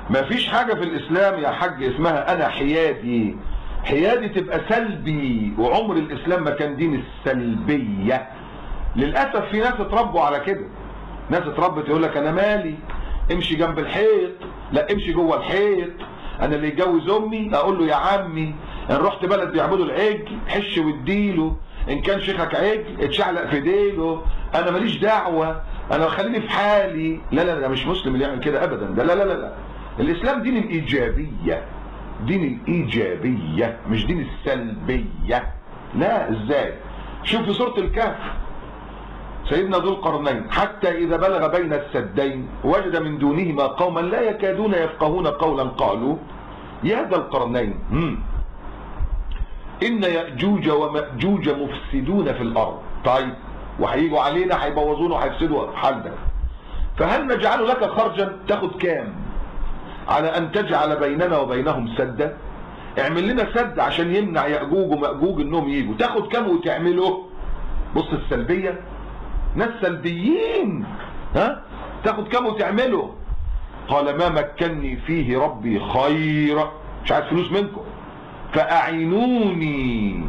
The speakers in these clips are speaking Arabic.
مفيش حاجة في الإسلام يا حاج اسمها أنا حيادي. حيادي تبقى سلبي، وعمر الإسلام ما كان دين السلبية. للأسف في ناس اتربوا على كده، ناس اتربت يقول لك أنا مالي، امشي جنب الحيط، لا امشي جوه الحيط، أنا اللي يجوز أمي أقول له يا عمي، إن رحت بلد بيعبدوا العجل حش واديله، إن كان شيخك عجل اتشعلق في ديله، أنا ماليش دعوة، أنا خليني في حالي. لا لا لا، مش مسلم اللي يعمل كده أبدا، ده لا لا لا لا. الإسلام دين الإيجابية، دين الإيجابية مش دين السلبية. لا ازاي؟ شوف في سورة الكهف سيدنا ذو القرنين حتى إذا بلغ بين السدين وجد من دونهما قوما لا يكادون يفقهون قولا قالوا يا ذا القرنين إن يأجوج ومأجوج مفسدون في الأرض. طيب وهيجوا علينا هيبوظونا وهيفسدوا حالنا، فهل نجعل لك خرجا؟ تاخد كام على أن تجعل بيننا وبينهم سدا؟ اعمل لنا سد عشان يمنع يأجوج ومأجوج انهم يجوا، تاخد كام وتعمله؟ بص السلبية، ناس سلبيين، ها؟ تاخد كام وتعمله؟ قال ما مكنني فيه ربي خير، مش عايز فلوس منكم، فأعينوني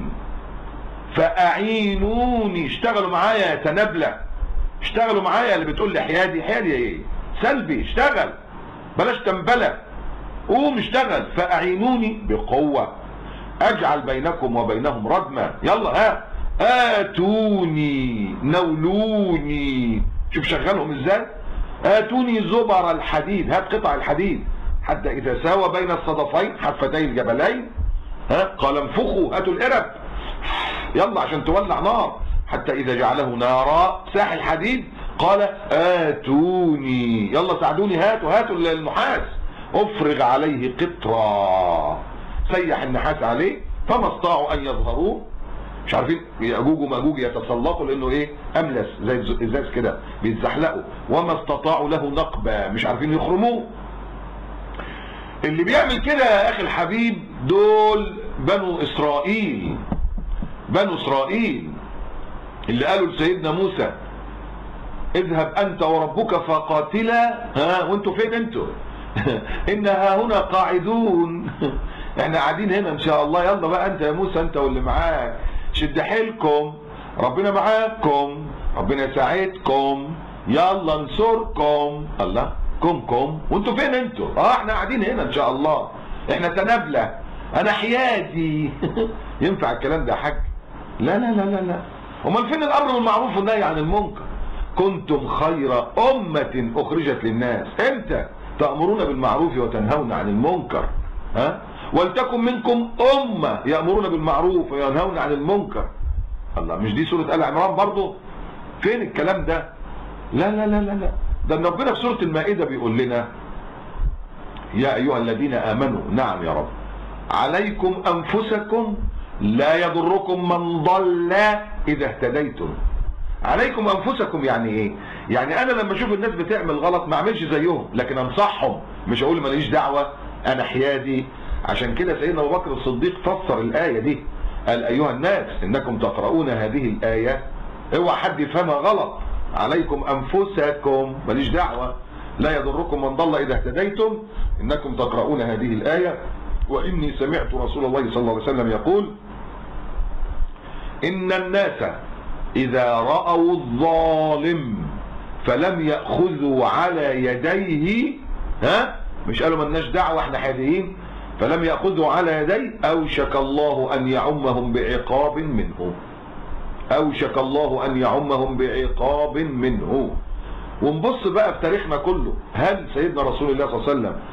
فأعينوني، اشتغلوا معايا يا تنابلة، اشتغلوا معايا. اللي بتقول لي حيادي، حيادي ايه؟ سلبي، اشتغل بلاش تنبلة، قوم اشتغل. فأعينوني بقوة أجعل بينكم وبينهم ردما، يلا ها آتوني نولوني، شوف شغلهم ازاي، آتوني زبر الحديد، هات قطع الحديد حتى إذا ساوى بين الصدفين حفتي الجبلين، ها قال انفخوا هاتوا القرب يلا عشان تولع نار، حتى إذا جعله نارا ساح الحديد قال آتوني يلا ساعدوني، هاتوا النحاس افرغ عليه قطرا، سيح النحاس عليه فما استطاعوا ان يظهروه. مش عارفين يأجوج ومأجوج يتسلقوا لانه ايه؟ املس زي الازاز كده بيتزحلقوا، وما استطاعوا له نقبا، مش عارفين يخرموه. اللي بيعمل كده يا اخي الحبيب دول بنو اسرائيل، بنو اسرائيل اللي قالوا لسيدنا موسى اذهب انت وربك فقاتلا، ها وانتوا فين انتوا؟ إن ها هنا قاعدون، احنا قاعدين هنا ان شاء الله، يلا بقى انت يا موسى انت واللي معاك شد حيلكم، ربنا معاكم، ربنا يساعدكم، يلا انصركم. الله كم وانتوا فين انتوا؟ احنا قاعدين هنا ان شاء الله، احنا تنابلة، انا حيادي. ينفع الكلام ده يا حاج؟ لا لا لا لا لا. امال فين الامر بالمعروف والنهي عن المنكر؟ كنتم خير امة اخرجت للناس، امتى؟ تأمرون بالمعروف وتنهون عن المنكر، ها؟ ولتكن منكم أمة يأمرون بالمعروف وينهون عن المنكر. الله، مش دي سورة آل عمران برضو؟ فين الكلام ده؟ لا لا لا لا لا، ده ربنا في سورة المائدة بيقول لنا يا أيها الذين آمنوا، نعم يا رب، عليكم أنفسكم لا يضركم من ضل إذا اهتديتم. عليكم انفسكم يعني ايه؟ يعني انا لما اشوف الناس بتعمل غلط ما اعملش زيهم، لكن انصحهم، مش اقول ماليش دعوه انا حيادي. عشان كده سيدنا ابو بكر الصديق فسر الايه دي، قال ايها الناس انكم تقرؤون هذه الايه، اوعى حد يفهمها غلط، عليكم انفسكم ماليش دعوه، لا يضركم من ضل اذا اهتديتم، انكم تقرؤون هذه الايه، واني سمعت رسول الله صلى الله عليه وسلم يقول ان الناس إذا رأوا الظالم فلم يأخذوا على يديه، ها مش قالوا مالناش دعوة احنا حاديين، فلم يأخذوا على يديه أوشك الله أن يعمهم بعقاب منه، أوشك الله أن يعمهم بعقاب منه. ونبص بقى في تاريخنا كله، هل سيدنا رسول الله صلى الله عليه وسلم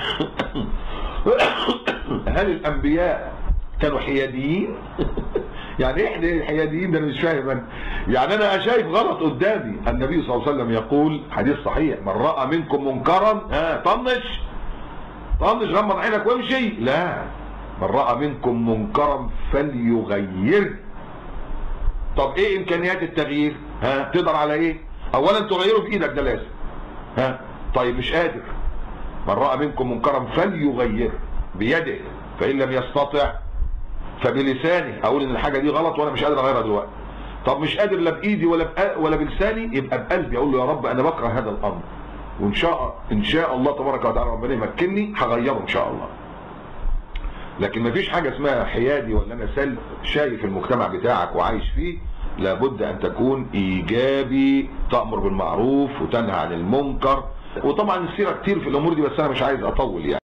هل الأنبياء كانوا حياديين؟ يعني ايه حياديين ده؟ انا مش فاهم انا. يعني انا شايف غلط قدامي، النبي صلى الله عليه وسلم يقول حديث صحيح، من راى منكم منكرا طنش غمض عينك وامشي، لا، من راى منكم منكرا فليغير. طب ايه امكانيات التغيير؟ تقدر على ايه؟ اولا تغيره بايدك، ده لازم، طيب مش قادر، من راى منكم منكرا فليغير بيده، فان لم يستطع فبلسانه، اقول ان الحاجه دي غلط وانا مش قادر اغيرها دلوقتي. طب مش قادر لا بايدي ولا بلساني، يبقى بقلبي اقول له يا رب انا بكره هذا الامر وان شاء الله تبارك وتعالى ربنا يمكنني هغيره ان شاء الله. لكن مفيش حاجه اسمها حيادي ولا انا شايف المجتمع بتاعك وعايش فيه. لابد ان تكون ايجابي، تأمر بالمعروف وتنهى عن المنكر. وطبعا السيره كتير في الامور دي بس انا مش عايز اطول يعني.